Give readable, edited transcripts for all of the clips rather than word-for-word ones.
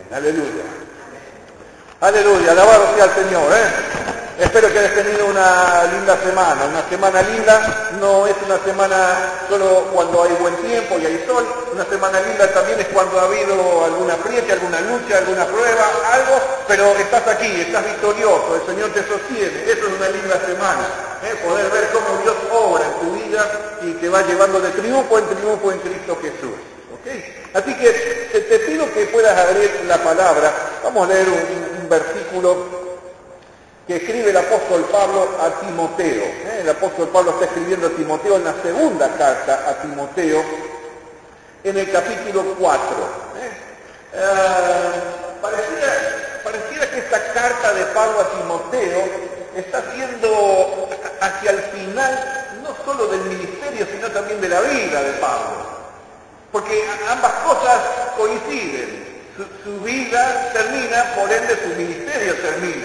Aleluya. Aleluya, alabado sea el Señor, Espero que hayas tenido una linda semana. Una semana linda no es una semana solo cuando hay buen tiempo y hay sol. Una semana linda también es cuando ha habido alguna apriete, alguna lucha, alguna prueba, algo, pero estás aquí, estás victorioso, el Señor te sostiene. Eso es una linda semana, poder ver cómo Dios obra en tu vida y te va llevando de triunfo en Cristo Jesús. ¿Okay? Así que te pido que puedas abrir la palabra. Vamos a leer un versículo que escribe el apóstol Pablo a Timoteo. El apóstol Pablo está escribiendo a Timoteo en la segunda carta a Timoteo, en el capítulo 4. Pareciera que esta carta de Pablo a Timoteo está siendo hacia el final, no solo del ministerio, sino también de la vida de Pablo. Porque ambas cosas coinciden. Su vida termina, por ende su ministerio termina.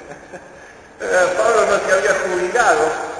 Pablo no se había jubilado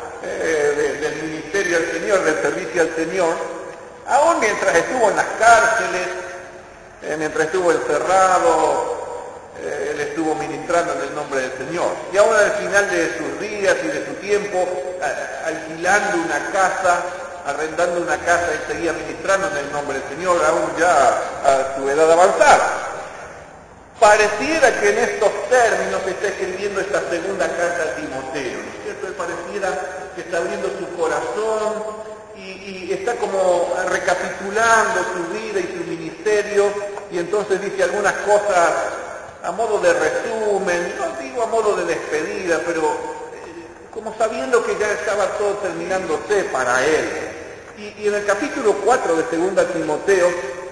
del ministerio al Señor, del servicio al Señor, aún mientras estuvo en las cárceles, mientras estuvo encerrado, él estuvo ministrando en el nombre del Señor. Y aún al final de sus días y de su tiempo, alquilando una casa, arrendando una casa, él seguía ministrando en el nombre del Señor, aún ya a su edad avanzada. Pareciera que en estos términos se está escribiendo esta segunda carta a Timoteo, ¿no es cierto? Él pareciera que está abriendo su corazón y está como recapitulando su vida y su ministerio, y entonces dice algunas cosas a modo de resumen, no digo a modo de despedida, pero como sabiendo que ya estaba todo terminándose para él. Y en el capítulo 4 de 2 Timoteo,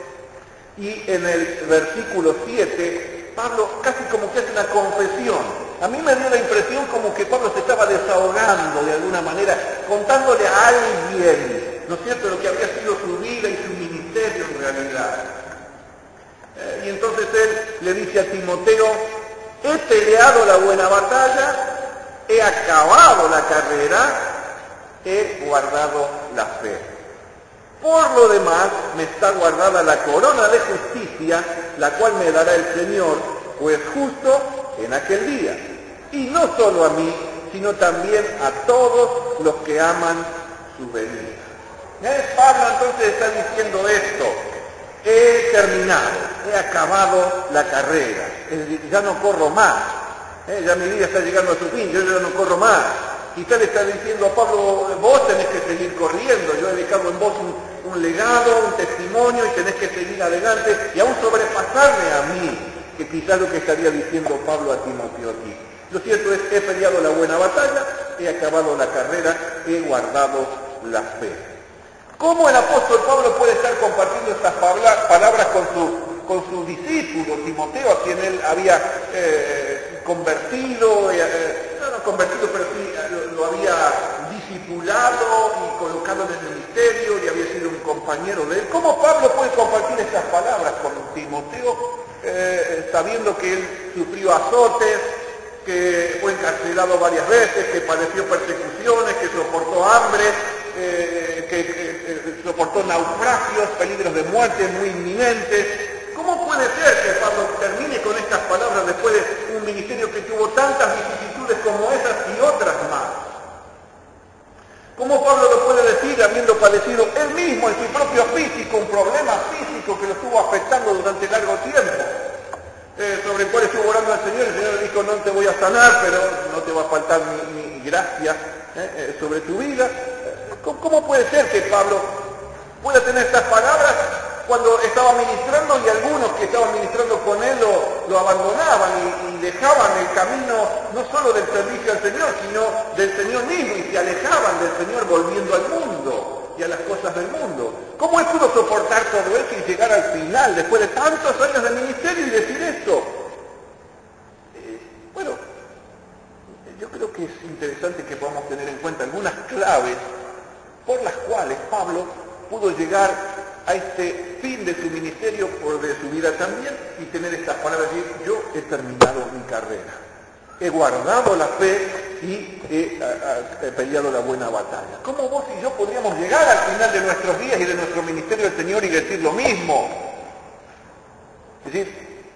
y en el versículo 7, Pablo casi como que hace una confesión. A mí me dio la impresión como que Pablo se estaba desahogando de alguna manera, contándole a alguien, ¿no es cierto?, lo que había sido su vida y su ministerio en realidad. Y entonces él le dice a Timoteo: he peleado la buena batalla, he acabado la carrera, he guardado la fe. Por lo demás, me está guardada la corona de justicia, la cual me dará el Señor, pues justo en aquel día. Y no solo a mí, sino también a todos los que aman su venida. Pablo entonces está diciendo esto: he terminado, he acabado la carrera, es decir, ya no corro más, ya mi vida está llegando a su fin, yo ya no corro más. Quizá le está diciendo a Pablo: vos tenés que seguir corriendo, yo he dejado en vos un legado, un testimonio, y tenés que seguir adelante y aún sobrepasarme a mí, que quizás lo que estaría diciendo Pablo a Timoteo aquí. Lo cierto es: he peleado la buena batalla, he acabado la carrera, he guardado la fe. ¿Cómo el apóstol Pablo puede estar compartiendo estas palabras con su discípulo Timoteo, a quien él había convertido, no convertido, pero sí lo había discipulado y colocado en el ministerio y había sido un compañero de él? ¿Cómo Pablo puede compartir estas palabras con Timoteo, sabiendo que él sufrió azotes, que fue encarcelado varias veces, que padeció persecuciones, que soportó hambre, que soportó naufragios, peligros de muerte muy inminentes? ¿Cómo puede ser que Pablo termine con estas palabras después de un ministerio que tuvo tantas vicisitudes como esas y otras más? ¿Cómo Pablo lo puede decir habiendo padecido él mismo en su propio físico un problema físico que lo estuvo afectando durante largo tiempo? Sobre el cual estuvo orando al Señor, el Señor le dijo: no te voy a sanar, pero no te va a faltar mi gracia sobre tu vida. ¿Cómo puede ser que Pablo pueda tener estas palabras cuando estaba ministrando y algunos que estaban ministrando con él lo abandonaban y dejaban el camino no solo del servicio al Señor, sino del Señor mismo, y se alejaban del Señor volviendo al mundo y a las cosas del mundo? ¿Cómo él pudo soportar todo eso y llegar al final, después de tantos años de ministerio, y decir esto? Bueno, yo creo que es interesante que podamos tener en cuenta algunas claves por las cuales Pablo pudo llegar a este fin de su ministerio, por de su vida también, y tener estas palabras: decir: yo he terminado mi carrera, he guardado la fe y he peleado la buena batalla. ¿Cómo vos y yo podríamos llegar al final de nuestros días y de nuestro ministerio del Señor y decir lo mismo? Es decir,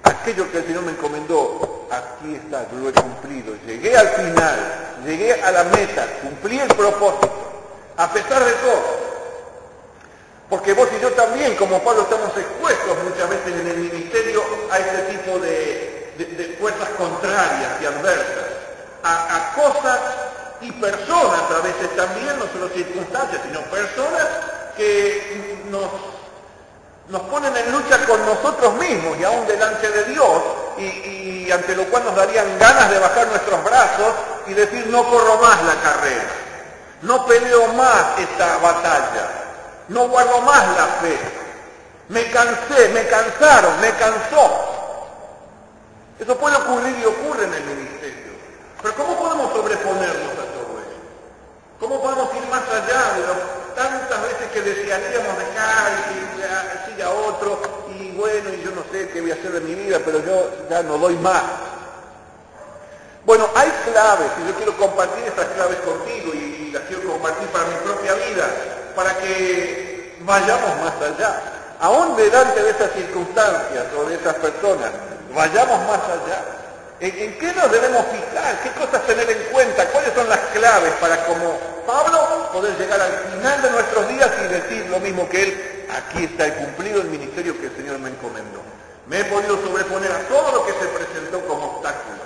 aquello que el Señor me encomendó, aquí está, yo lo he cumplido, llegué al final, llegué a la meta, cumplí el propósito, a pesar de todo. Porque vos y yo también, como Pablo, estamos expuestos muchas veces en el ministerio a este tipo de fuerzas contrarias y adversas, a cosas y personas a veces también, no solo circunstancias, sino personas que nos ponen en lucha con nosotros mismos y aún delante de Dios, y ante lo cual nos darían ganas de bajar nuestros brazos y decir, no corro más la carrera, no peleo más esta batalla, no guardo más la fe, me cansé, me cansaron, me cansó. Eso puede ocurrir y ocurre en el ministerio. Pero ¿cómo podemos sobreponernos a todo eso? ¿Cómo podemos ir más allá de tantas veces que desearíamos dejar y decir a otro, y bueno, y yo no sé qué voy a hacer de mi vida, pero yo ya no doy más? Bueno, hay claves, y yo quiero compartir estas claves contigo, y las quiero compartir para mi propia vida, para que vayamos más allá. Aún delante de esas circunstancias o de esas personas, vayamos más allá. ¿En qué nos debemos fijar? ¿Qué cosas tener en cuenta? ¿Cuáles son las claves para, como Pablo, poder llegar al final de nuestros días y decir lo mismo que él? Aquí está, he cumplido el ministerio que el Señor me encomendó. Me he podido sobreponer a todo lo que se presentó como obstáculo.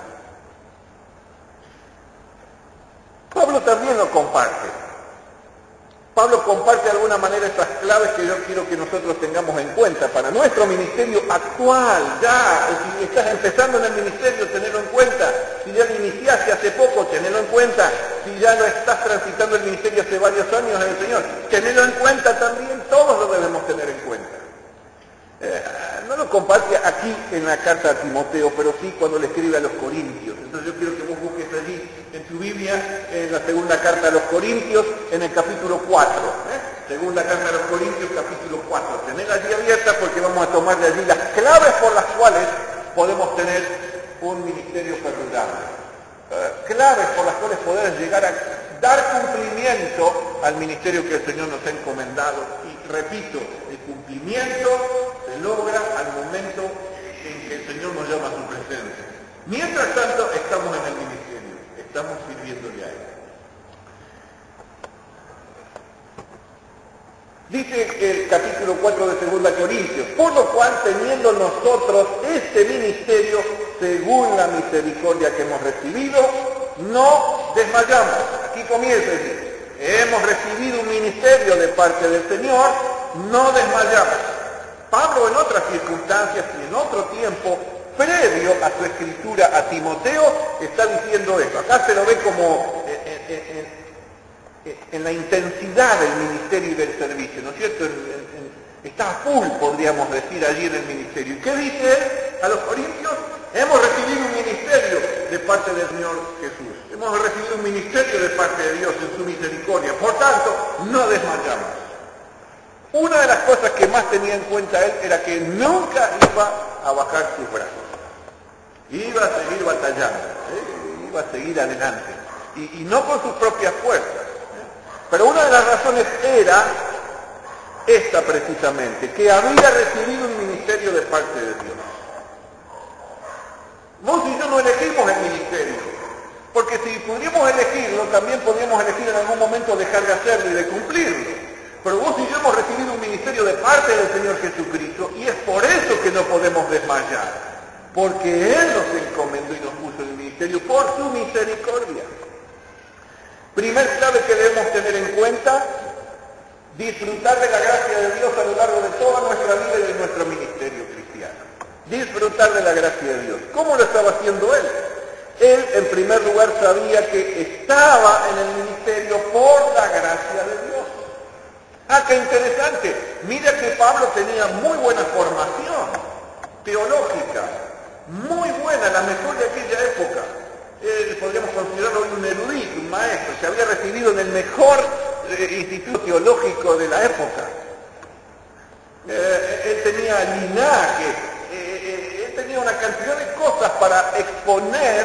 Pablo también lo comparte. Pablo comparte de alguna manera estas claves que yo quiero que nosotros tengamos en cuenta para nuestro ministerio actual, ya, si estás empezando en el ministerio, tenerlo en cuenta, si ya lo iniciaste hace poco, tenerlo en cuenta, si ya lo estás transitando el ministerio hace varios años en el Señor, tenerlo en cuenta también, todos lo debemos tener en cuenta. No lo comparte aquí en la carta a Timoteo, pero sí cuando le escribe a los Corintios. Entonces yo quiero que vos busques allí en tu Biblia, en la segunda carta a los Corintios, en el capítulo 4. Segunda carta a los Corintios, capítulo 4. Tenedla allí abierta porque vamos a tomar de allí las claves por las cuales podemos tener un ministerio perdurable. Claves por las cuales poder llegar a dar cumplimiento al ministerio que el Señor nos ha encomendado. Y repito, el cumplimiento se logra al momento en que el Señor nos llama a su presencia. Mientras tanto, estamos en el ministerio, estamos sirviéndole a Él. Dice el capítulo 4 de 2 Corintios, por lo cual teniendo nosotros este ministerio, según la misericordia que hemos recibido, no desmayamos. Aquí comienza a decir, hemos recibido un ministerio de parte del Señor, no desmayamos. Pablo en otras circunstancias y en otro tiempo, previo a su escritura a Timoteo, está diciendo esto. Acá se lo ve como en la intensidad del ministerio y del servicio, ¿no es cierto? Está a full, podríamos decir, allí en el ministerio. ¿Y qué dice él a los corintios? Hemos recibido un ministerio de parte del Señor Jesús. Hemos recibido un ministerio de parte de Dios en su misericordia. Por tanto, no desmayamos. Una de las cosas que más tenía en cuenta él era que nunca iba a bajar sus brazos. Iba a seguir batallando, iba a seguir adelante. Y no con sus propias fuerzas. Pero una de las razones era esta precisamente, que había recibido un ministerio de parte de Dios. Vos y yo no elegimos el ministerio, porque si pudiéramos elegirlo, también podríamos elegir en algún momento dejar de hacerlo y de cumplirlo. Pero vos y yo hemos recibido un ministerio de parte del Señor Jesucristo, y es por eso que no podemos desmayar, porque Él nos encomendó y nos puso en el ministerio por su misericordia. Primer clave que debemos tener en cuenta, disfrutar de la gracia de Dios a lo largo de toda nuestra vida y de nuestro ministerio cristiano. Disfrutar de la gracia de Dios. ¿Cómo lo estaba haciendo él? Él, en primer lugar, sabía que estaba en el ministerio por la gracia de Dios. ¡Ah, qué interesante! Mira que Pablo tenía muy buena formación teológica, muy buena, la mejor de aquella época. Podríamos considerarlo hoy un erudito, un maestro, se había recibido en el mejor instituto teológico de la época. Él tenía linaje, él tenía una cantidad de cosas para exponer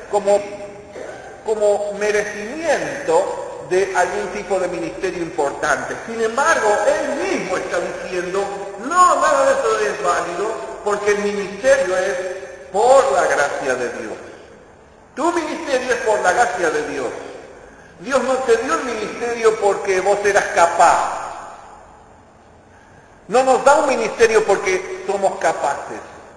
como merecimiento de algún tipo de ministerio importante. Sin embargo, él mismo está diciendo, no, nada de eso es válido, porque el ministerio es gracia de Dios. Tu ministerio es por la gracia de Dios. Dios no te dio el ministerio porque vos eras capaz. No nos da un ministerio porque somos capaces.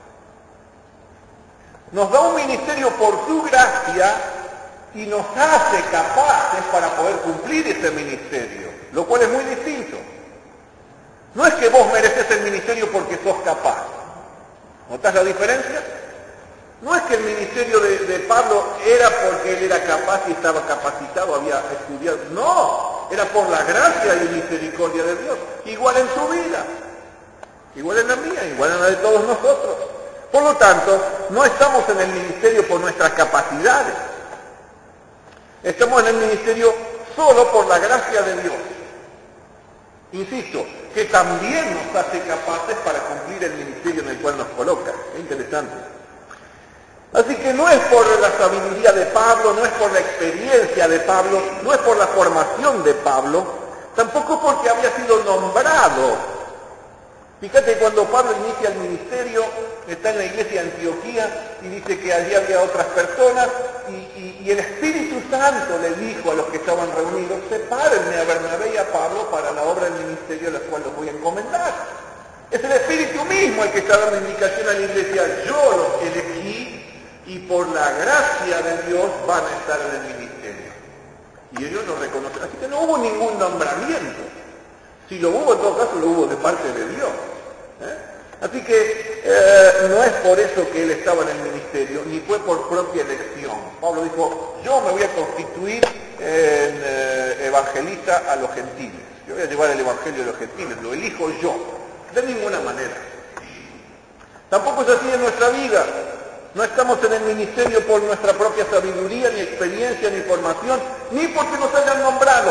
Nos da un ministerio por su gracia y nos hace capaces para poder cumplir ese ministerio, lo cual es muy distinto. No es que vos mereces el ministerio porque sos capaz. ¿Notás la diferencia? No es que el ministerio de Pablo era porque él era capaz y estaba capacitado, había estudiado. No, era por la gracia y misericordia de Dios. Igual en tu vida, igual en la mía, igual en la de todos nosotros. Por lo tanto, no estamos en el ministerio por nuestras capacidades. Estamos en el ministerio solo por la gracia de Dios. Insisto, que también nos hace capaces para cumplir el ministerio en el cual nos coloca. Es interesante. Así que no es por la sabiduría de Pablo, no es por la experiencia de Pablo, no es por la formación de Pablo, tampoco porque había sido nombrado. Fíjate, cuando Pablo inicia el ministerio, está en la iglesia de Antioquía y dice que allí había otras personas y el Espíritu Santo le dijo a los que estaban reunidos: sepárenme a Bernabé y a Pablo para la obra del ministerio a la cual los voy a encomendar. Es el Espíritu mismo el que está dando indicación a la iglesia: yo los elegí y por la gracia de Dios van a estar en el ministerio. Y ellos lo reconocen. Así que no hubo ningún nombramiento. Si lo hubo, en todo caso, lo hubo de parte de Dios. Así que no es por eso que él estaba en el ministerio, ni fue por propia elección. Pablo dijo: yo me voy a constituir en evangelista a los gentiles. Yo voy a llevar el evangelio a los gentiles, lo elijo yo. De ninguna manera. Tampoco es así en nuestra vida. No estamos en el ministerio por nuestra propia sabiduría, ni experiencia, ni formación, ni porque nos hayan nombrado.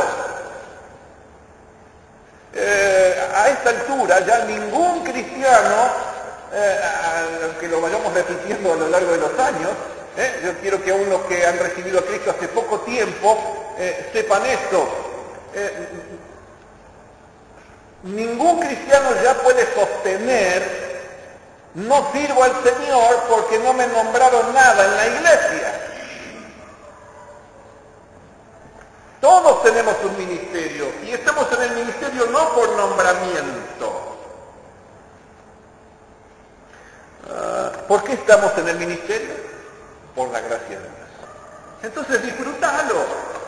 A esta altura ya ningún cristiano, aunque lo vayamos repitiendo a lo largo de los años, yo quiero que aún los que han recibido a Cristo hace poco tiempo sepan esto. Ningún cristiano ya puede sostener: no sirvo al Señor porque no me nombraron nada en la iglesia. Todos tenemos un ministerio y estamos en el ministerio no por nombramiento. ¿Por qué estamos en el ministerio? Por la gracia de Dios. Entonces disfrútalo.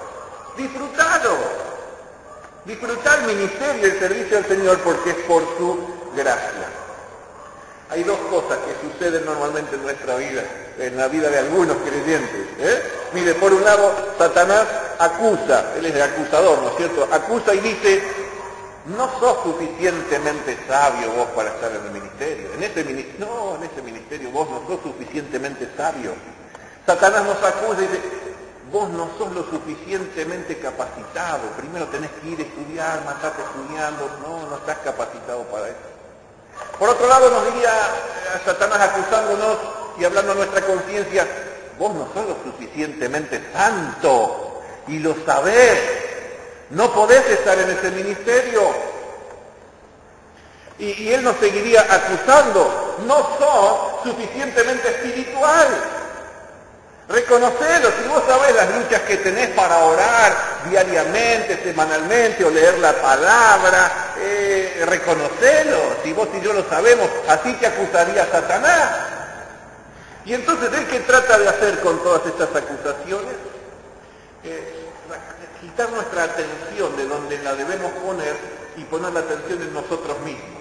Disfruta el ministerio y el servicio al Señor porque es por su gracia. Hay dos cosas que suceden normalmente en nuestra vida, en la vida de algunos creyentes. Mire, por un lado, Satanás acusa, él es el acusador, ¿no es cierto? Acusa y dice: no sos suficientemente sabio vos para estar en el ministerio. En ese ministerio vos no sos suficientemente sabio. Satanás nos acusa y dice: vos no sos lo suficientemente capacitado. Primero tenés que ir a estudiar, matarte estudiando. No estás capacitado para eso. Por otro lado, nos diría Satanás acusándonos y hablando a nuestra conciencia: vos no sos lo suficientemente santo y lo sabés, no podés estar en ese ministerio. Y él nos seguiría acusando: no sos suficientemente espiritual. Reconocelo, si vos sabés las luchas que tenés para orar diariamente, semanalmente, o leer la palabra, reconocelo, si vos y yo lo sabemos, así te acusaría Satanás. Y entonces, ¿él qué trata de hacer con todas estas acusaciones? Quitar nuestra atención de donde la debemos poner y poner la atención en nosotros mismos.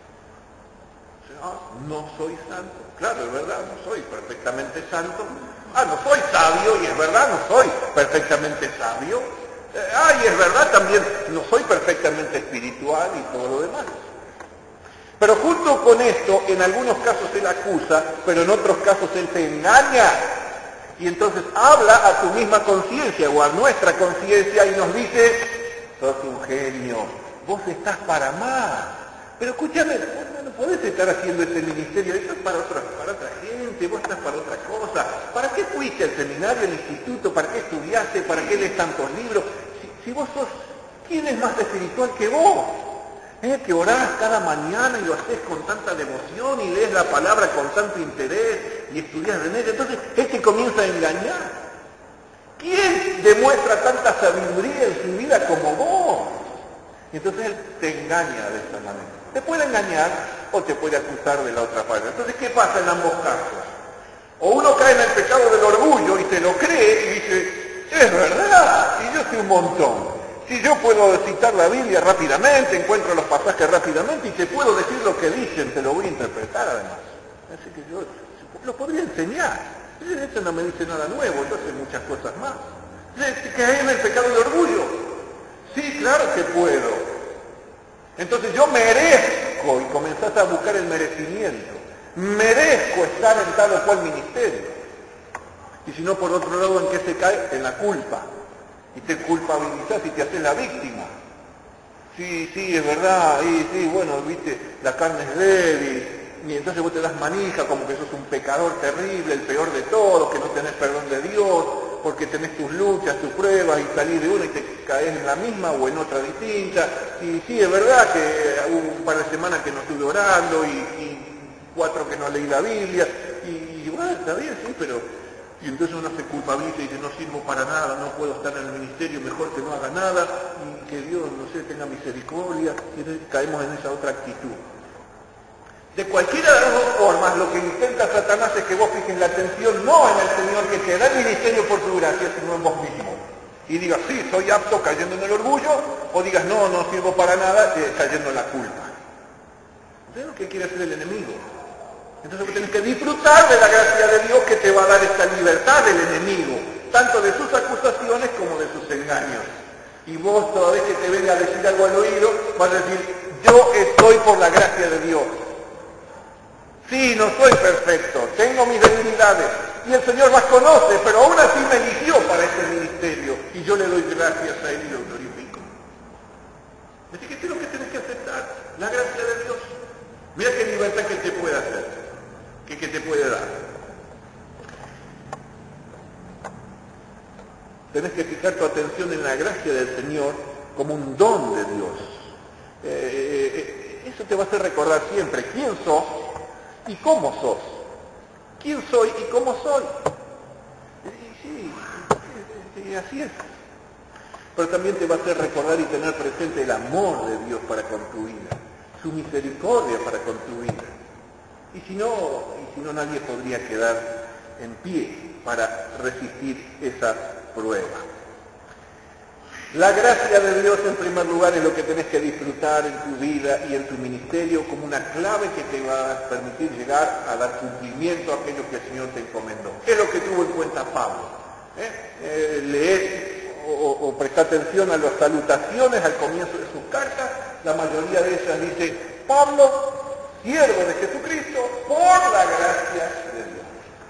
No soy santo. Claro, es verdad, no soy perfectamente santo. No soy sabio, y es verdad, no soy perfectamente sabio. Y es verdad también, no soy perfectamente espiritual y todo lo demás. Pero junto con esto, en algunos casos él acusa, pero en otros casos él te engaña. Y entonces habla a tu misma conciencia o a nuestra conciencia y nos dice: sos un genio, vos estás para más. Pero escúchame, vos no podés estar haciendo este ministerio, eso es para otra gente, vos estás para otra cosa. ¿Para qué fuiste al seminario, al instituto? ¿Para qué estudiaste? ¿Para qué lees tantos libros? Si vos sos, ¿quién es más espiritual que vos? Que orás cada mañana y lo haces con tanta devoción y lees la palabra con tanto interés y estudias en ella. Entonces él te comienza a engañar. ¿Quién demuestra tanta sabiduría en su vida como vos? Y entonces él te engaña de esta manera. Te puede engañar o te puede acusar de la otra parte. Entonces, ¿qué pasa en ambos casos? O uno cae en el pecado del orgullo y se lo cree y dice, es verdad, y yo sé un montón. Si yo puedo citar la Biblia rápidamente, encuentro los pasajes rápidamente y te puedo decir lo que dicen, te lo voy a interpretar además. Así que yo lo podría enseñar. Esto no me dice nada nuevo, yo sé muchas cosas más. ¿Caes en el pecado del orgullo? Sí, claro que puedo. Entonces yo merezco, y comenzás a buscar el merecimiento. Merezco estar en tal o cual ministerio. Y si no, por otro lado, ¿en qué se cae? En la culpa. Y te culpabilizás y te haces la víctima. Sí, es verdad, sí, bueno, viste, la carne es débil, y entonces vos te das manija como que sos un pecador terrible, el peor de todos, que no tenés perdón de Dios, porque tenés tus luchas, tus pruebas, y salís de una y te caes en la misma o en otra distinta. Y sí, es verdad que hubo un par de semanas que no estuve orando, y 4 que no leí la Biblia, y bueno, está bien, sí, pero... Y entonces uno se culpabiliza y dice, no sirvo para nada, no puedo estar en el ministerio, mejor que no haga nada, y que Dios, no sé, tenga misericordia, y entonces caemos en esa otra actitud. De cualquiera de las dos formas, lo que intenta Satanás es que vos fijes la atención no en el Señor que te da el ministerio por tu gracia, sino en vos mismo. Y digas, sí, soy apto cayendo en el orgullo, o digas, no sirvo para nada, cayendo en la culpa. ¿Sabes lo que quiere hacer el enemigo? Entonces vos tenés que disfrutar de la gracia de Dios que te va a dar esta libertad del enemigo, tanto de sus acusaciones como de sus engaños. Y vos toda vez que te venga a decir algo al oído, vas a decir, yo estoy por la gracia de Dios. Sí, no soy perfecto, tengo mis debilidades, y el Señor las conoce, pero aún así me eligió para este ministerio, y yo le doy gracias a Él y lo glorifico. Así que ¿qué es lo que tenés que aceptar? La gracia de Dios. Mira qué libertad que te puede hacer. Que te puede dar. Tenés que fijar tu atención en la gracia del Señor como un don de Dios. Eso te va a hacer recordar siempre quién sos y cómo sos. ¿Quién soy y cómo soy? Sí, así es. Pero también te va a hacer recordar y tener presente el amor de Dios para con tu vida, su misericordia para con tu vida. Y si no, nadie podría quedar en pie para resistir esa prueba. La gracia de Dios, en primer lugar, es lo que tenés que disfrutar en tu vida y en tu ministerio como una clave que te va a permitir llegar a dar cumplimiento a aquello que el Señor te encomendó. ¿Qué es lo que tuvo en cuenta Pablo? Leer o prestar atención a las salutaciones al comienzo de sus cartas. La mayoría de ellas dice, Pablo, siervo de Jesucristo, por la gracia de Dios.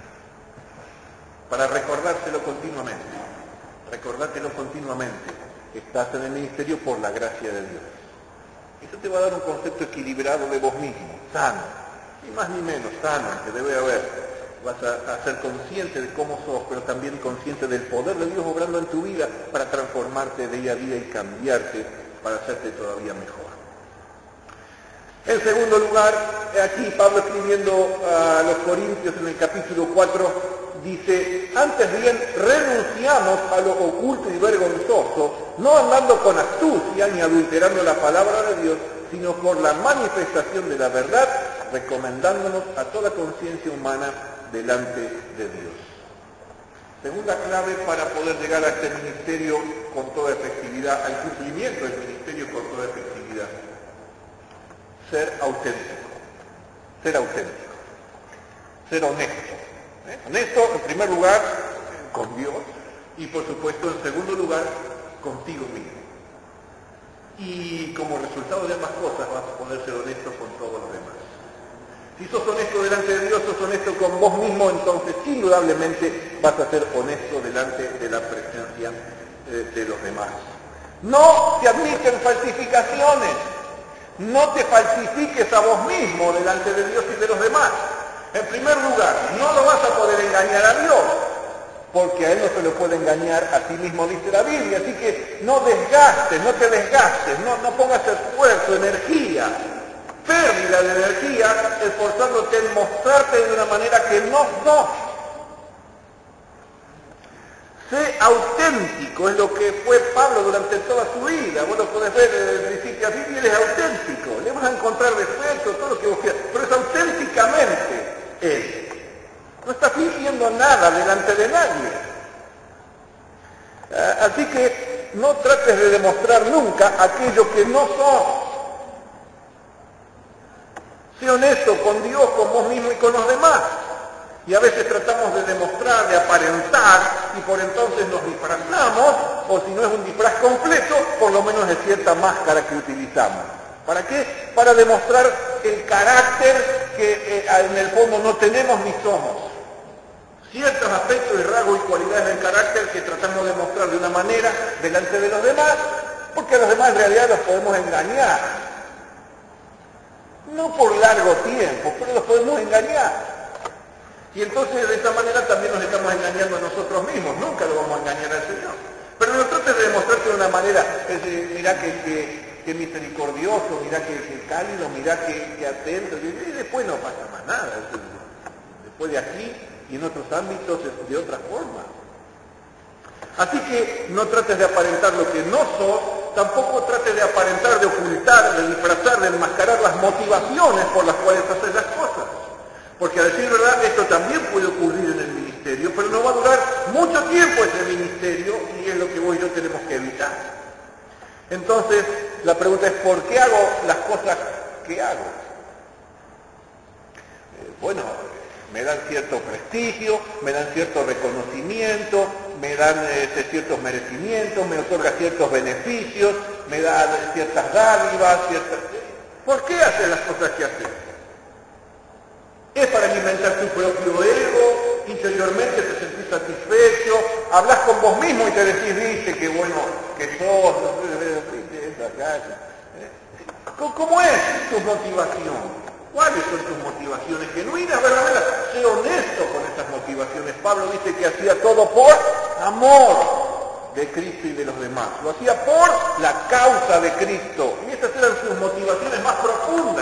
Para recordárselo continuamente. Recordátelo continuamente. Estás en el ministerio por la gracia de Dios. Eso te va a dar un concepto equilibrado de vos mismo, sano. Ni más ni menos, sano, que debe haber. Vas a ser consciente de cómo sos, pero también consciente del poder de Dios obrando en tu vida para transformarte día a día y cambiarte para hacerte todavía mejor. En segundo lugar, aquí Pablo escribiendo a los Corintios en el capítulo 4, dice, antes bien renunciamos a lo oculto y vergonzoso, no andando con astucia ni adulterando la palabra de Dios, sino por la manifestación de la verdad, recomendándonos a toda conciencia humana delante de Dios. Segunda clave para poder llegar a este ministerio con toda efectividad, al cumplimiento del ministerio con toda efectividad. Ser auténtico, ser honesto. Honesto, en primer lugar, con Dios, y por supuesto, en segundo lugar, contigo mismo. Y como resultado de ambas cosas vas a poder ser honesto con todos los demás. Si sos honesto delante de Dios, sos honesto con vos mismo, entonces indudablemente vas a ser honesto delante de la presencia de los demás. No se admiten falsificaciones. No te falsifiques a vos mismo delante de Dios y de los demás. En primer lugar, no lo vas a poder engañar a Dios. porque a él no se lo puede engañar, a sí mismo dice la Biblia. Así que no desgastes, no te desgastes, no pongas esfuerzo, energía, pérdida de energía, esforzándote en mostrarte de una manera que no sos. Sé auténtico, es lo que fue Pablo durante toda su vida. Vos lo podés ver desde el principio a fin, y él es auténtico. Le vas a encontrar defectos, todo lo que vos quieras, pero es auténticamente él. No está fingiendo nada delante de nadie. Así que no trates de demostrar nunca aquello que no sos. Sé honesto con Dios, con vos mismo y con los demás. Y a veces tratamos de demostrar, de aparentar, y por entonces nos disfrazamos, o si no es un disfraz completo, por lo menos es cierta máscara que utilizamos. ¿Para qué? Para demostrar el carácter que en el fondo no tenemos ni somos. Ciertos aspectos y rasgos y cualidades del carácter que tratamos de mostrar de una manera delante de los demás, porque a los demás en realidad los podemos engañar. No por largo tiempo, pero los podemos engañar. Y entonces de esta manera también nos estamos engañando a nosotros mismos, nunca lo vamos a engañar al Señor. Pero no trates de demostrarte de una manera, mirá que misericordioso, mirá que cálido, mirá que atento, y después no pasa más nada. Después de aquí y en otros ámbitos de otra forma. Así que no trates de aparentar lo que no sos, tampoco trates de aparentar, de ocultar, de disfrazar, de enmascarar las motivaciones por las cuales haces las cosas. Porque a decir verdad, esto también puede ocurrir en el ministerio, pero no va a durar mucho tiempo ese ministerio, y es lo que vos y yo tenemos que evitar. Entonces, la pregunta es, ¿por qué hago las cosas que hago? Bueno, me dan cierto prestigio, me dan cierto reconocimiento, me dan ciertos merecimientos, me otorga ciertos beneficios, me da ciertas dádivas, ¿Por qué haces las cosas que haces? ¿Es para alimentar tu propio ego? ¿Interiormente te sentís satisfecho? ¿Hablas con vos mismo y te decís, viste, qué bueno que sos? ¿Cómo es tu motivación? ¿Cuáles son tus motivaciones genuinas, verdaderas? Sé honesto con esas motivaciones. Pablo dice que hacía todo por amor de Cristo y de los demás. Lo hacía por la causa de Cristo. Y estas eran sus motivaciones más profundas.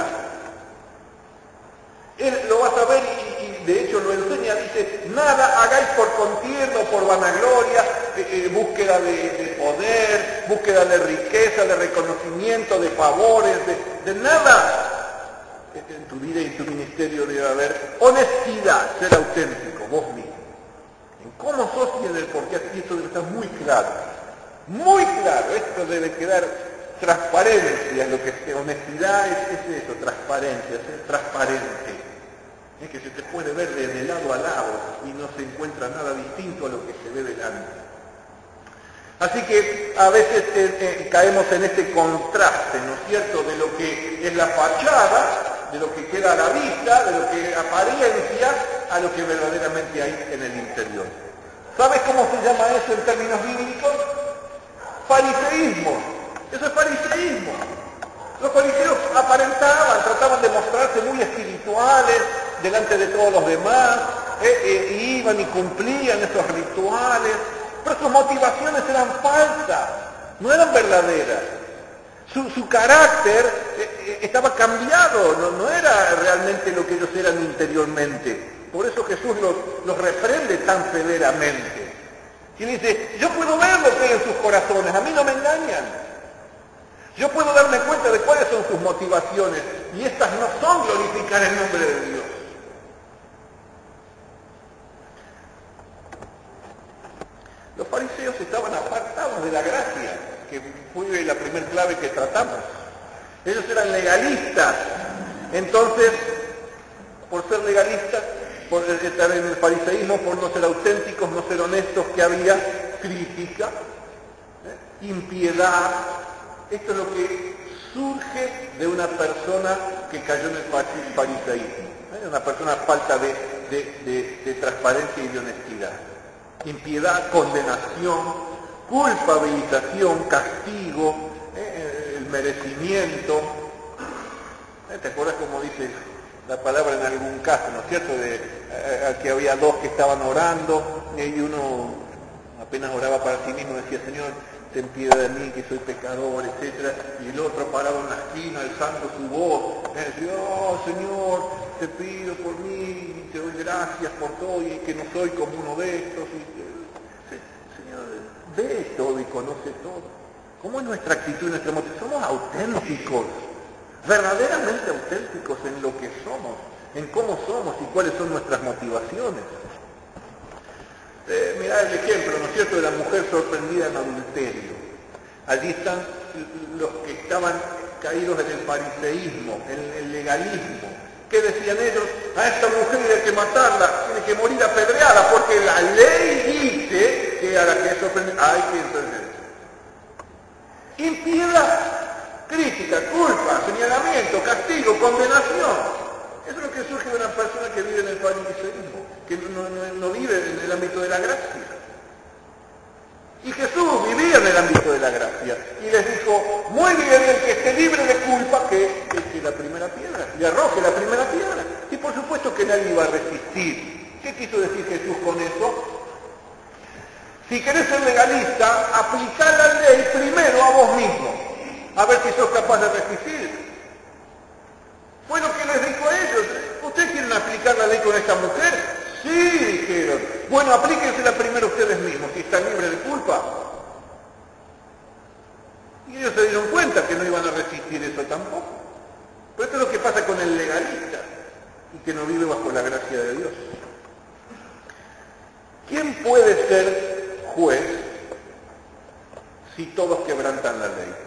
Él lo vas a ver y de hecho lo enseña, dice, nada hagáis por contienda o por vanagloria, búsqueda de poder, búsqueda de riqueza, de reconocimiento, de favores, de nada. En tu vida y en tu ministerio debe haber honestidad, ser auténtico, vos mismo. En cómo sos y en el por qué, aquí esto debe estar muy claro. Muy claro, esto debe quedar transparencia, lo que es honestidad es eso, transparencia, ser transparente. Es que se te puede ver de lado a lado y no se encuentra nada distinto a lo que se ve delante. Así que a veces caemos en este contraste, ¿no es cierto?, de lo que es la fachada, de lo que queda a la vista, de lo que apariencia, a lo que verdaderamente hay en el interior. ¿Sabes cómo se llama eso en términos bíblicos? Fariseísmo. Eso es fariseísmo. Los fariseos aparentaban, trataban de mostrarse muy espirituales delante de todos los demás, iban y cumplían esos rituales, pero sus motivaciones eran falsas, no eran verdaderas. Su carácter estaba cambiado, no era realmente lo que ellos eran interiormente. Por eso Jesús los reprende tan severamente. Y dice, yo puedo ver lo que hay en sus corazones, a mí no me engañan. Yo puedo darme cuenta de cuáles son sus motivaciones, y estas no son glorificar el nombre de Dios. Los fariseos estaban apartados de la gracia, que fue la primer clave que tratamos. Ellos eran legalistas. Entonces, por ser legalistas, por estar en el fariseísmo, por no ser auténticos, no ser honestos, que había crítica, impiedad. Esto es lo que surge de una persona que cayó en el fariseísmo. Una persona falta de transparencia y de honestidad. Impiedad, condenación, culpabilización, castigo, el merecimiento. ¿Te acuerdas cómo dice la palabra en algún caso, ¿no es cierto? que había dos que estaban orando, y uno apenas oraba para sí mismo, decía, Señor, ten piedad de mí, que soy pecador, etc. Y el otro parado en la esquina, alzando su voz, decía, oh Señor, te pido por mí, y te doy gracias por todo, y que no soy como uno de estos. Señor, ve todo y conoce todo. ¿Cómo es nuestra actitud, nuestra motivación? Somos auténticos, verdaderamente auténticos en lo que somos, en cómo somos y cuáles son nuestras motivaciones. Mirá el ejemplo, ¿no es cierto?, de la mujer sorprendida en adulterio. Allí están los que estaban caídos en el fariseísmo, en el legalismo. ¿Qué decían ellos? A esta mujer hay que matarla, tiene que morir apedreada, porque la ley dice que a la que es sorprendida hay que entender. Impiedad, crítica, culpa, señalamiento, castigo, condenación. Eso es lo que surge de una persona que vive en el fariseísmo, que no vive en el ámbito de la gracia. Y Jesús vivía en el ámbito de la gracia y les dijo, muy bien, el que esté libre de culpa, que eche la primera piedra, y arroje la primera piedra. Y por supuesto que nadie iba a resistir. ¿Qué quiso decir Jesús con eso? Si querés ser legalista, aplicá la ley primero a vos mismo, a ver si sos capaz de resistir. Fue lo que les dijo a ellos. ¿Ustedes quieren aplicar la ley con esta mujer? Sí, dijeron. Bueno, aplíquensela primero ustedes mismos, si están libres de culpa. Y ellos se dieron cuenta que no iban a resistir eso tampoco. Pero esto es lo que pasa con el legalista y que no vive bajo la gracia de Dios. ¿Quién puede ser juez si todos quebrantan la ley?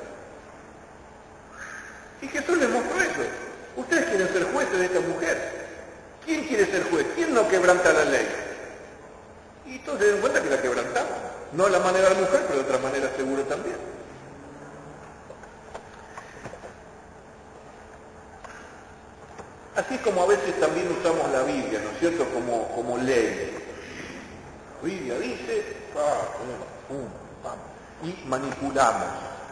Y Jesús les mostró eso. Ustedes quieren ser jueces de esta mujer. ¿Quién quiere ser juez? ¿Quién no quebranta la ley? Y todos se dieron cuenta que la quebrantamos. No de la manera de la mujer, pero de otra manera seguro también. Así como a veces también usamos la Biblia, ¿no es cierto?, como ley. La Biblia dice, y manipulamos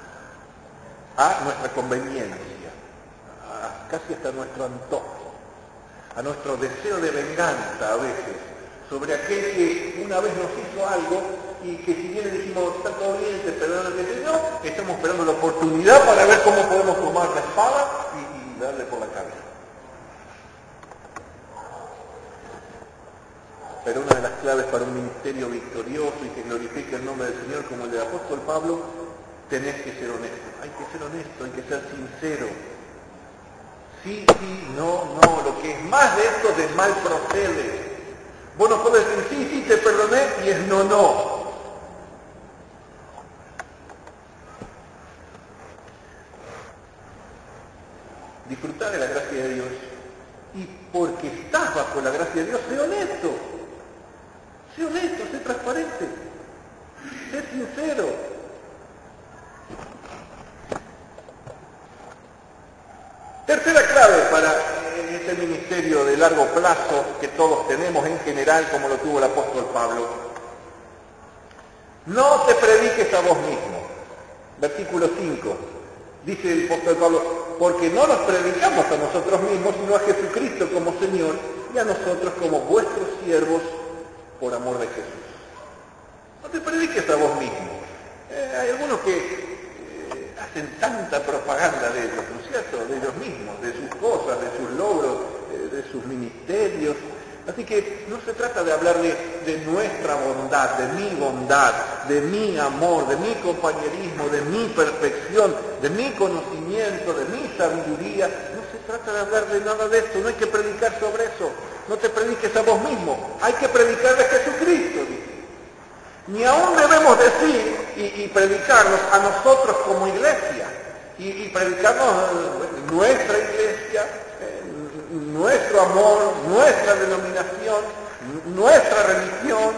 a nuestra conveniencia, casi hasta nuestro antojo, a nuestro deseo de venganza a veces, sobre aquel que una vez nos hizo algo y que si bien le dijimos, está todo bien, te perdono, no, estamos esperando la oportunidad para ver cómo podemos tomar la espada y darle por la cabeza. Pero una de las claves para un ministerio victorioso y que glorifique el nombre del Señor, como el del apóstol Pablo, tenés que ser honesto. Hay que ser honesto, hay que ser sincero. Sí, no, lo que es más de esto de mal procede. Vos no podés decir sí, te perdoné, y es no. Disfrutar de la gracia de Dios. Y porque estás bajo la gracia de Dios, sé honesto. Sé honesto, sé transparente. Sé sincero. Tercera clave para este ministerio de largo plazo que todos tenemos en general, como lo tuvo el apóstol Pablo. No te prediques a vos mismo. Versículo 5. Dice el apóstol Pablo, porque no nos predicamos a nosotros mismos, sino a Jesucristo como Señor y a nosotros como vuestros siervos por amor de Jesús. No te prediques a vos mismo. Hay algunos que hacen tanta propaganda de ellos, ¿no es cierto?, de ellos mismos, de sus cosas, de sus logros, de sus ministerios. Así que no se trata de hablar de nuestra bondad, de mi amor, de mi compañerismo, de mi perfección, de mi conocimiento, de mi sabiduría. No se trata de hablar de nada de esto, no hay que predicar sobre eso. No te prediques a vos mismo, hay que predicar de Jesucristo, dice. Ni aún debemos decir y predicarnos a nosotros como iglesia, y predicarnos nuestra iglesia, nuestro amor, nuestra denominación, nuestra religión.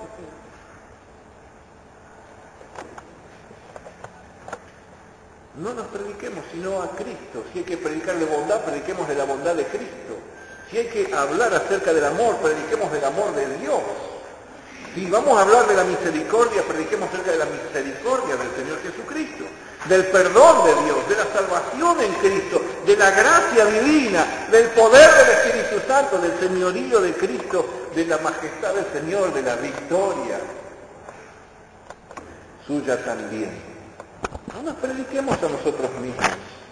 No nos prediquemos sino a Cristo. Si hay que predicar de bondad, prediquemos de la bondad de Cristo. Si hay que hablar acerca del amor, prediquemos del amor de Dios. Si vamos a hablar de la misericordia, prediquemos acerca de la misericordia del Señor Jesucristo, del perdón de Dios, de la salvación en Cristo, de la gracia divina, del poder del Espíritu Santo, del señorío de Cristo, de la majestad del Señor, de la victoria suya también. No nos prediquemos a nosotros mismos.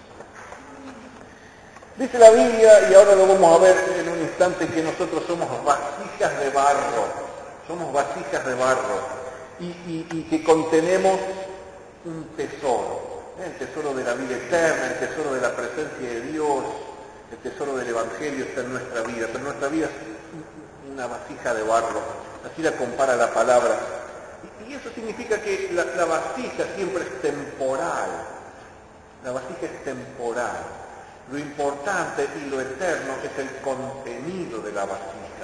Dice la Biblia, y ahora lo vamos a ver en un instante, que nosotros somos vasijas de barro, y que contenemos un tesoro, el tesoro de la vida eterna, el tesoro de la presencia de Dios, el tesoro del Evangelio está en nuestra vida, pero nuestra vida es una vasija de barro, así la compara la palabra. Y eso significa que la vasija siempre es temporal, la vasija es temporal. Lo importante y lo eterno es el contenido de la vasija.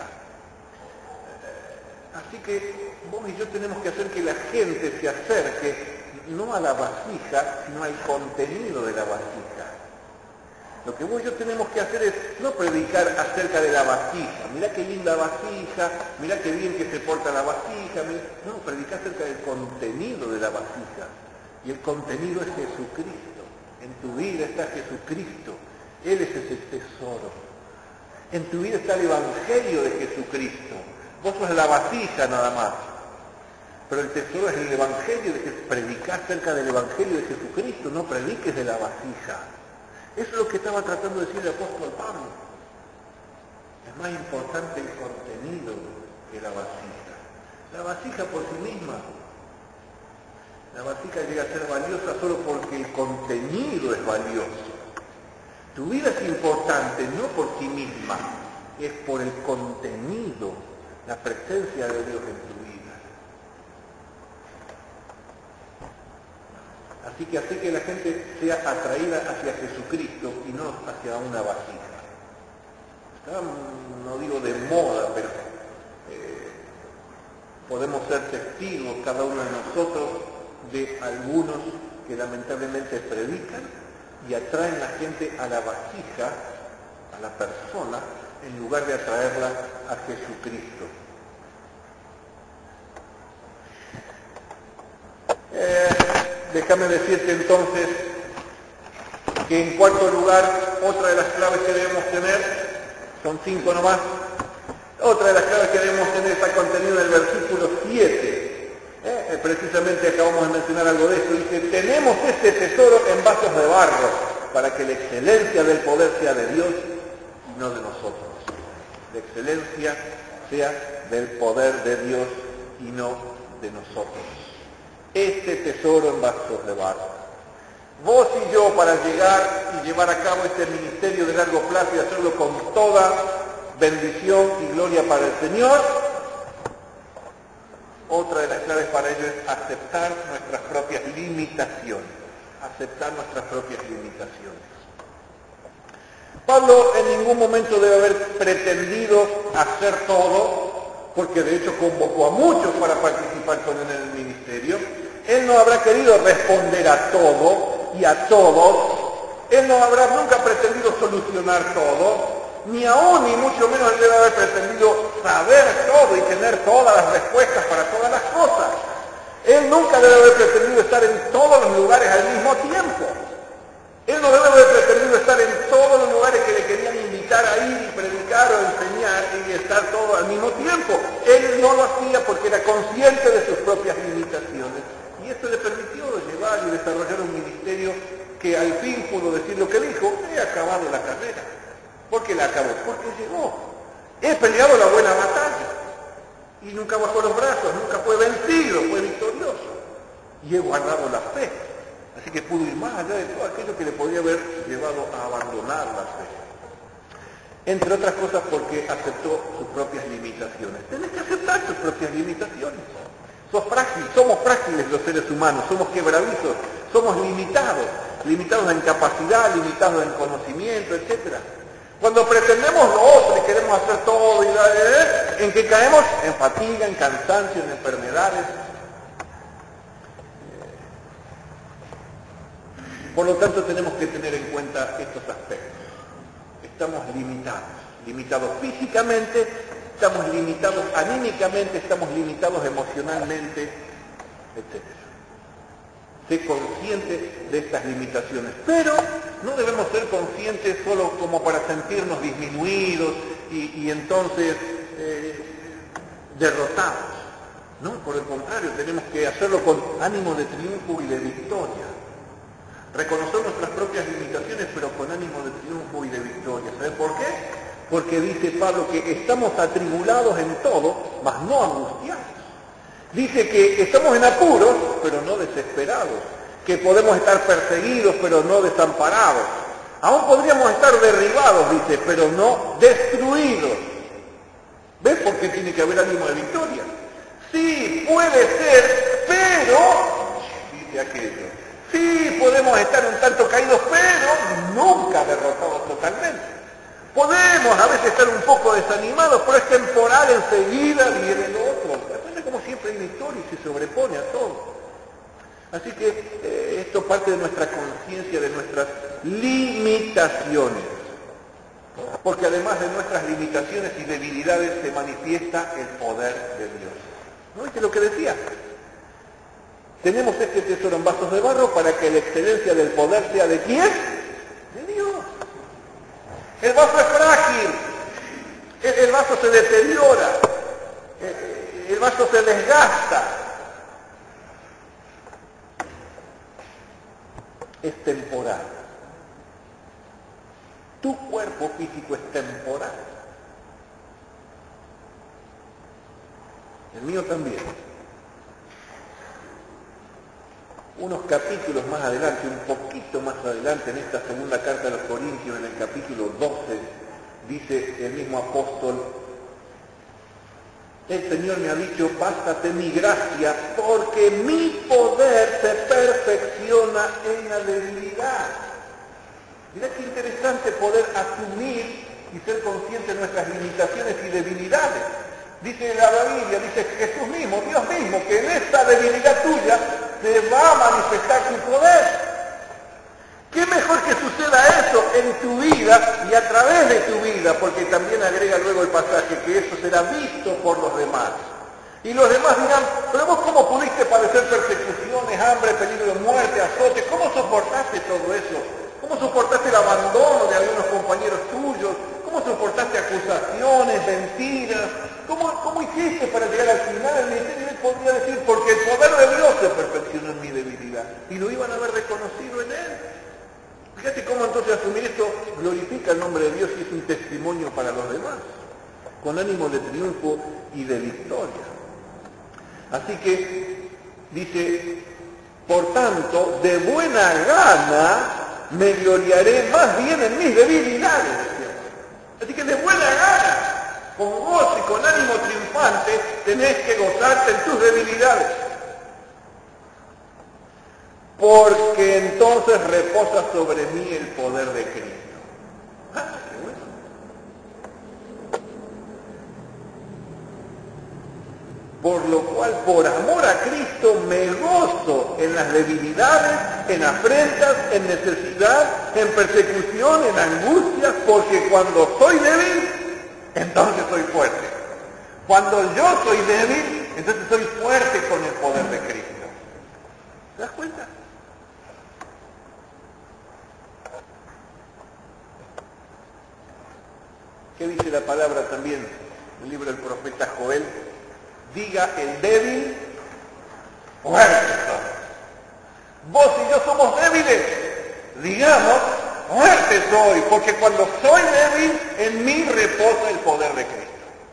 Así que vos y yo tenemos que hacer que la gente se acerque no a la vasija, sino al contenido de la vasija. Lo que vos y yo tenemos que hacer es no predicar acerca de la vasija. Mirá qué linda vasija, mirá qué bien que se porta la vasija. No, predicar acerca del contenido de la vasija. Y el contenido es Jesucristo. En tu vida está Jesucristo. Él es ese tesoro. En tu vida está el Evangelio de Jesucristo. Vos sos la vasija nada más. Pero el tesoro es el Evangelio de Jesucristo. Predicá acerca del Evangelio de Jesucristo, no prediques de la vasija. Eso es lo que estaba tratando de decir el apóstol Pablo. Es más importante el contenido que la vasija. La vasija por sí misma, la vasija llega a ser valiosa solo porque el contenido es valioso. Tu vida es importante no por sí misma, es por el contenido, la presencia de Dios en tu vida. Así que hace que la gente sea atraída hacia Jesucristo y no hacia una vasija. Está, no digo de moda, pero podemos ser testigos cada uno de nosotros de algunos que lamentablemente predican y atraen a la gente a la vasija, a la persona, en lugar de atraerla a Jesucristo. Déjame decirte entonces que en cuarto lugar, otra de las claves que debemos tener, son 5 nomás, otra de las claves que debemos tener está contenida en el versículo 7. Precisamente acabamos de mencionar algo de eso. Dice, tenemos este tesoro en vasos de barro, para que la excelencia del poder sea de Dios y no de nosotros. La excelencia sea del poder de Dios y no de nosotros. Este tesoro en vasos de barro. Vos y yo, para llegar y llevar a cabo este ministerio de largo plazo y hacerlo con toda bendición y gloria para el Señor, otra de las claves para ello es aceptar nuestras propias limitaciones. Aceptar nuestras propias limitaciones. Pablo en ningún momento debe haber pretendido hacer todo, porque de hecho convocó a muchos para participar con él en el ministerio. Él no habrá querido responder a todo y a todos. Él no habrá nunca pretendido solucionar todo. Ni aún, ni mucho menos él debe haber pretendido saber todo y tener todas las respuestas para todas las cosas. Él nunca debe haber pretendido estar en todos los lugares al mismo tiempo. Él no debe haber pretendido estar en todos los lugares que le querían invitar a ir y predicar o enseñar y estar todo al mismo tiempo. Él no lo hacía porque era consciente de sus propias limitaciones. Y esto le permitió llevar y desarrollar un ministerio que al fin pudo decir lo que dijo: he acabado la carrera. ¿Por qué la acabó? Porque llegó. He peleado la buena batalla. Y nunca bajó los brazos, nunca fue vencido, fue victorioso. Y he guardado la fe. Así que pudo ir más allá de todo aquello que le podía haber llevado a abandonar la fe. Entre otras cosas porque aceptó sus propias limitaciones. Tenés que aceptar tus propias limitaciones. Sos frágil, somos frágiles los seres humanos, somos quebradizos, somos limitados en capacidad, limitados en conocimiento, etc. Cuando pretendemos lo otro y queremos hacer todo, ¿en qué caemos? En fatiga, en cansancio, en enfermedades. Por lo tanto, tenemos que tener en cuenta estos aspectos. Estamos limitados físicamente, estamos limitados anímicamente, estamos limitados emocionalmente, etc. Sé consciente de estas limitaciones, pero no debemos ser conscientes solo como para sentirnos disminuidos y entonces derrotados. No, por el contrario, tenemos que hacerlo con ánimo de triunfo y de victoria. Reconocer nuestras propias limitaciones, pero con ánimo de triunfo y de victoria. ¿Saben por qué? Porque dice Pablo que estamos atribulados en todo, mas no angustiados. Dice que estamos en apuros, pero no desesperados. Que podemos estar perseguidos, pero no desamparados. Aún podríamos estar derribados, dice, pero no destruidos. ¿Ves por qué tiene que haber ánimo de victoria? Sí, puede ser, pero, dice aquello, sí podemos estar un tanto caídos, pero nunca derrotados totalmente. Podemos a veces estar un poco desanimados, pero es temporal, enseguida viene lo otro. Entonces, como siempre hay victoria y se sobrepone a todo. Así que esto parte de nuestra conciencia, de nuestras limitaciones. Porque además de nuestras limitaciones y debilidades se manifiesta el poder de Dios. ¿No viste lo que decía? Tenemos este tesoro en vasos de barro para que la excelencia del poder sea ¿de quién? De Dios. El vaso es frágil, el vaso se deteriora, el vaso se desgasta. Es temporal. Tu cuerpo físico es temporal. El mío también. Unos capítulos más adelante, un poquito más adelante, en esta segunda carta a los Corintios, en el capítulo 12, dice el mismo apóstol: el Señor me ha dicho, bástate mi gracia, porque mi poder se perfecciona en la debilidad. Mirá qué interesante poder asumir y ser consciente de nuestras limitaciones y debilidades. Dice la Biblia, dice Jesús mismo, Dios mismo, que en esta debilidad tuya se va a manifestar su poder. ¿Qué mejor que suceda eso en tu vida y a través de tu vida? Porque también agrega luego el pasaje que eso será visto por los demás. Y los demás dirán, pero vos ¿cómo pudiste padecer persecuciones, hambre, peligro de muerte, azotes? ¿Cómo soportaste todo eso? ¿Cómo soportaste el abandono de algunos compañeros tuyos? ¿Cómo soportaste acusaciones, mentiras? ¿Cómo hiciste para llegar al final? Y él podría decir, porque el poder de Dios se perfeccionó en mi debilidad. Y lo iban a haber reconocido en él. Fíjate cómo entonces asumir esto glorifica el nombre de Dios y es un testimonio para los demás, con ánimo de triunfo y de victoria. Así que dice, por tanto, de buena gana me gloriaré más bien en mis debilidades. Así que de buena gana, con gozo y con ánimo triunfante, tenés que gozarte en tus debilidades. Porque entonces reposa sobre mí el poder de Cristo. ¡Ah, qué bueno! Por lo cual, por amor a Cristo, me gozo en las debilidades, en afrentas, en necesidad, en persecución, en angustias, porque cuando soy débil, entonces soy fuerte. Cuando yo soy débil, entonces soy fuerte con el poder de Cristo. ¿Te das cuenta? ¿Qué dice la palabra también en el libro del profeta Joel? Diga el débil, fuerte soy. Vos y yo somos débiles, digamos, fuerte soy, porque cuando soy débil, en mí reposa el poder de Cristo.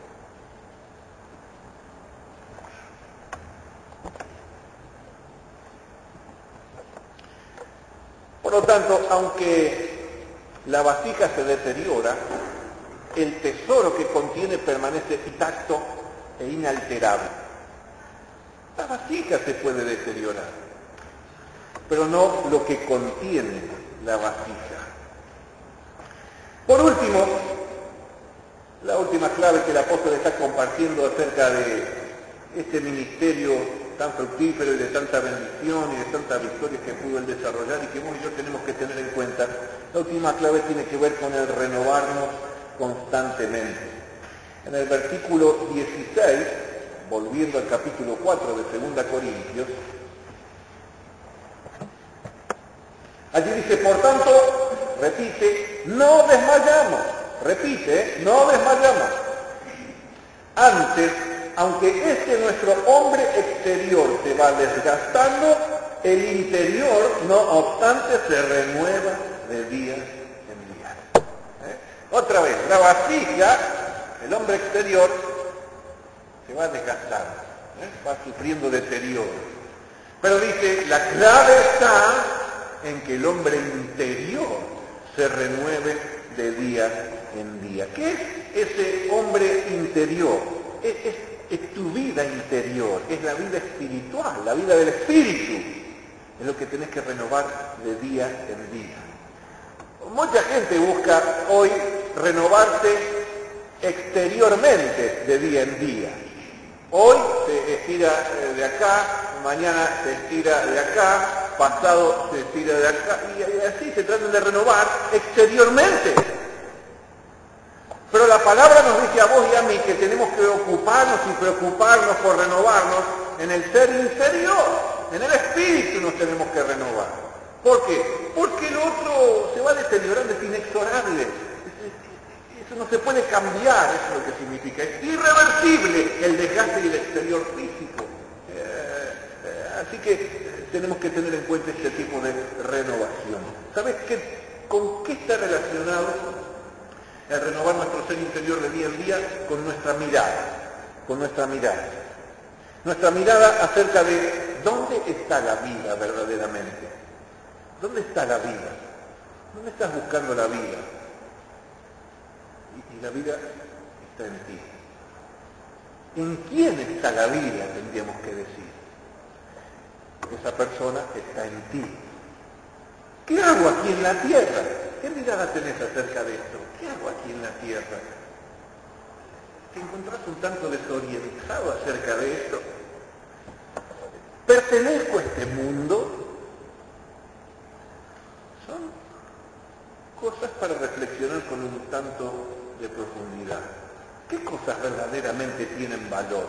Por lo tanto, aunque la vasija se deteriora, el tesoro que contiene permanece intacto e inalterable. La vasija se puede deteriorar, pero no lo que contiene la vasija. Por último, la última clave que el apóstol está compartiendo acerca de este ministerio tan fructífero y de tanta bendición y de tanta victoria que pudo él desarrollar y que vos y yo tenemos que tener en cuenta, la última clave tiene que ver con el renovarnos constantemente. En el versículo 16, volviendo al capítulo 4 de 2 Corintios, allí dice, por tanto, repite, no desmayamos. repite, no desmayamos. Antes, aunque este nuestro hombre exterior se va desgastando, el interior, no obstante, se renueva de día en día. Otra vez, la vasija, el hombre exterior, se va desgastando, va sufriendo deterioro. Pero dice, la clave está en que el hombre interior se renueve de día en día. ¿Qué es ese hombre interior? Es tu vida interior, es la vida espiritual, la vida del espíritu. Es lo que tenés que renovar de día en día. Mucha gente busca hoy renovarse exteriormente de día en día. Hoy se estira de acá, mañana se estira de acá, pasado se estira de acá, y así se tratan de renovar exteriormente. Pero la palabra nos dice a vos y a mí que tenemos que ocuparnos y preocuparnos por renovarnos en el ser inferior, en el espíritu nos tenemos que renovar. ¿Por qué? Porque el otro se va deteriorando, es inexorable. Eso no se puede cambiar, eso es lo que significa. Es irreversible el desgaste y el exterior físico. Así que tenemos que tener en cuenta este tipo de renovación. ¿Sabes con qué está relacionado el renovar nuestro ser interior de día en día? Con nuestra mirada. Con nuestra mirada. Nuestra mirada acerca de dónde está la vida verdaderamente. ¿Dónde está la vida? ¿Dónde estás buscando la vida? Y la vida está en ti. ¿En quién está la vida? Tendríamos que decir. Esa persona está en ti. ¿Qué hago aquí en la tierra? ¿Qué mirada tenés acerca de esto? ¿Qué hago aquí en la tierra? ¿Te encontrás un tanto desorientado acerca de esto? ¿Pertenezco a este mundo? Son cosas para reflexionar con un tanto de profundidad. ¿Qué cosas verdaderamente tienen valor?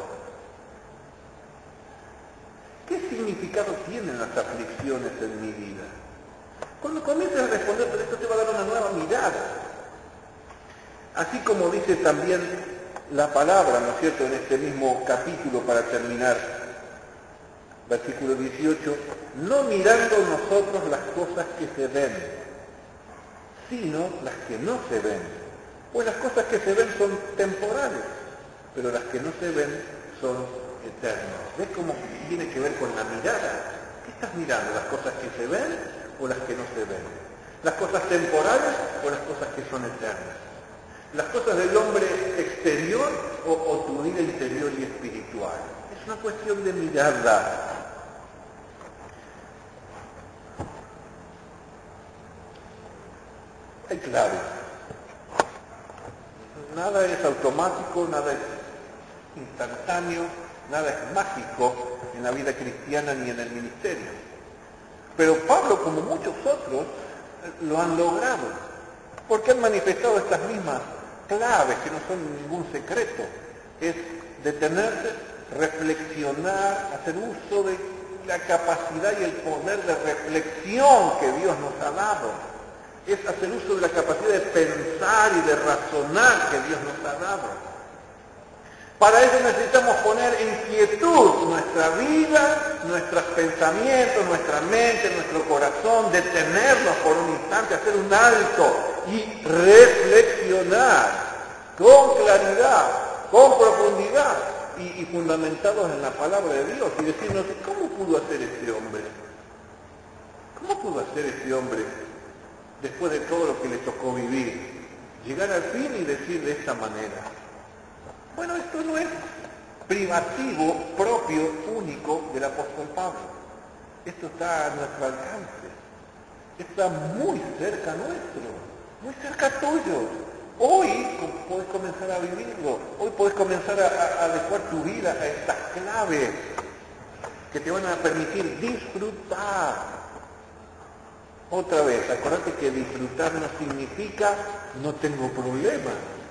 ¿Qué significado tienen las aflicciones en mi vida? Cuando comiences a responder, esto te va a dar una nueva mirada. Así como dice también la palabra, ¿no es cierto?, en este mismo capítulo para terminar, versículo 18, no mirando nosotros las cosas que se ven, sino las que no se ven. Pues las cosas que se ven son temporales, pero las que no se ven son eternas. ¿Ves cómo tiene que ver con la mirada? ¿Qué estás mirando? ¿Las cosas que se ven o las que no se ven? ¿Las cosas temporales o las cosas que son eternas? ¿Las cosas del hombre exterior o tu vida interior y espiritual? Es una cuestión de mirada. Hay claves. Nada es automático, nada es instantáneo, nada es mágico en la vida cristiana ni en el ministerio. Pero Pablo, como muchos otros, lo han logrado, porque han manifestado estas mismas claves, que no son ningún secreto. Es detenerse, reflexionar, hacer uso de la capacidad y el poder de reflexión que Dios nos ha dado. Es hacer uso de la capacidad de pensar y de razonar que Dios nos ha dado. Para eso necesitamos poner en quietud nuestra vida, nuestros pensamientos, nuestra mente, nuestro corazón, detenernos por un instante, hacer un alto y reflexionar con claridad, con profundidad y fundamentados en la palabra de Dios y decirnos, ¿cómo pudo hacer este hombre? ¿Cómo pudo hacer este hombre después de todo lo que le tocó vivir? Llegar al fin y decir de esta manera. Bueno, esto no es privativo, propio, único del apóstol Pablo. Esto está a nuestro alcance. Está muy cerca nuestro, muy cerca tuyo. Hoy podés comenzar a vivirlo. Hoy podés comenzar a adecuar tu vida a estas claves que te van a permitir disfrutar. Otra vez, acordate que disfrutar no significa no tengo problemas.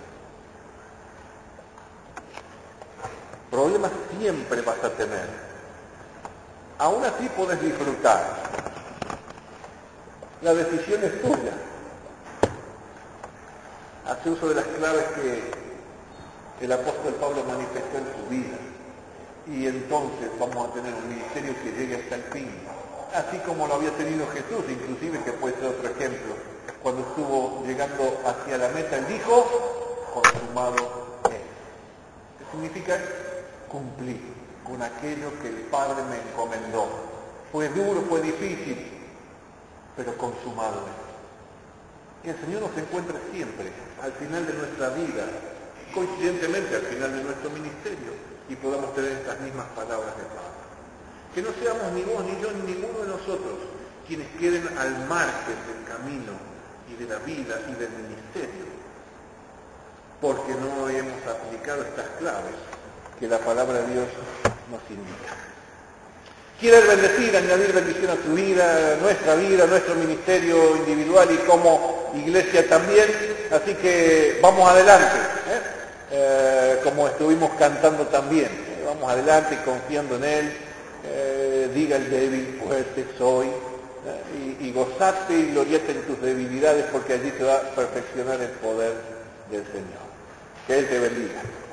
Problemas siempre vas a tener. Aún así podés disfrutar. La decisión es tuya. hace uso de las claves que el apóstol Pablo manifestó en su vida. Y entonces vamos a tener un ministerio que llegue hasta el fin, así como lo había tenido Jesús, inclusive, que puede ser otro ejemplo. Cuando estuvo llegando hacia la meta, él dijo, consumado es. ¿Qué significa? Cumplir con aquello que el Padre me encomendó. Fue duro, fue difícil, pero consumado es. Y el Señor nos encuentra siempre, al final de nuestra vida, coincidentemente al final de nuestro ministerio, y podamos tener estas mismas palabras de Pablo. Que no seamos ni vos, ni yo, ni ninguno de nosotros quienes queden al margen del camino y de la vida y del ministerio, porque no hemos aplicado estas claves que la palabra de Dios nos indica. Quiere bendecir, añadir bendición a su vida, nuestro ministerio individual y como iglesia también, así que vamos adelante, como estuvimos cantando también, vamos adelante confiando en Él, diga el débil, fuerte soy, y gozate y gloriate en tus debilidades, porque allí se va a perfeccionar el poder del Señor. Que Él te bendiga.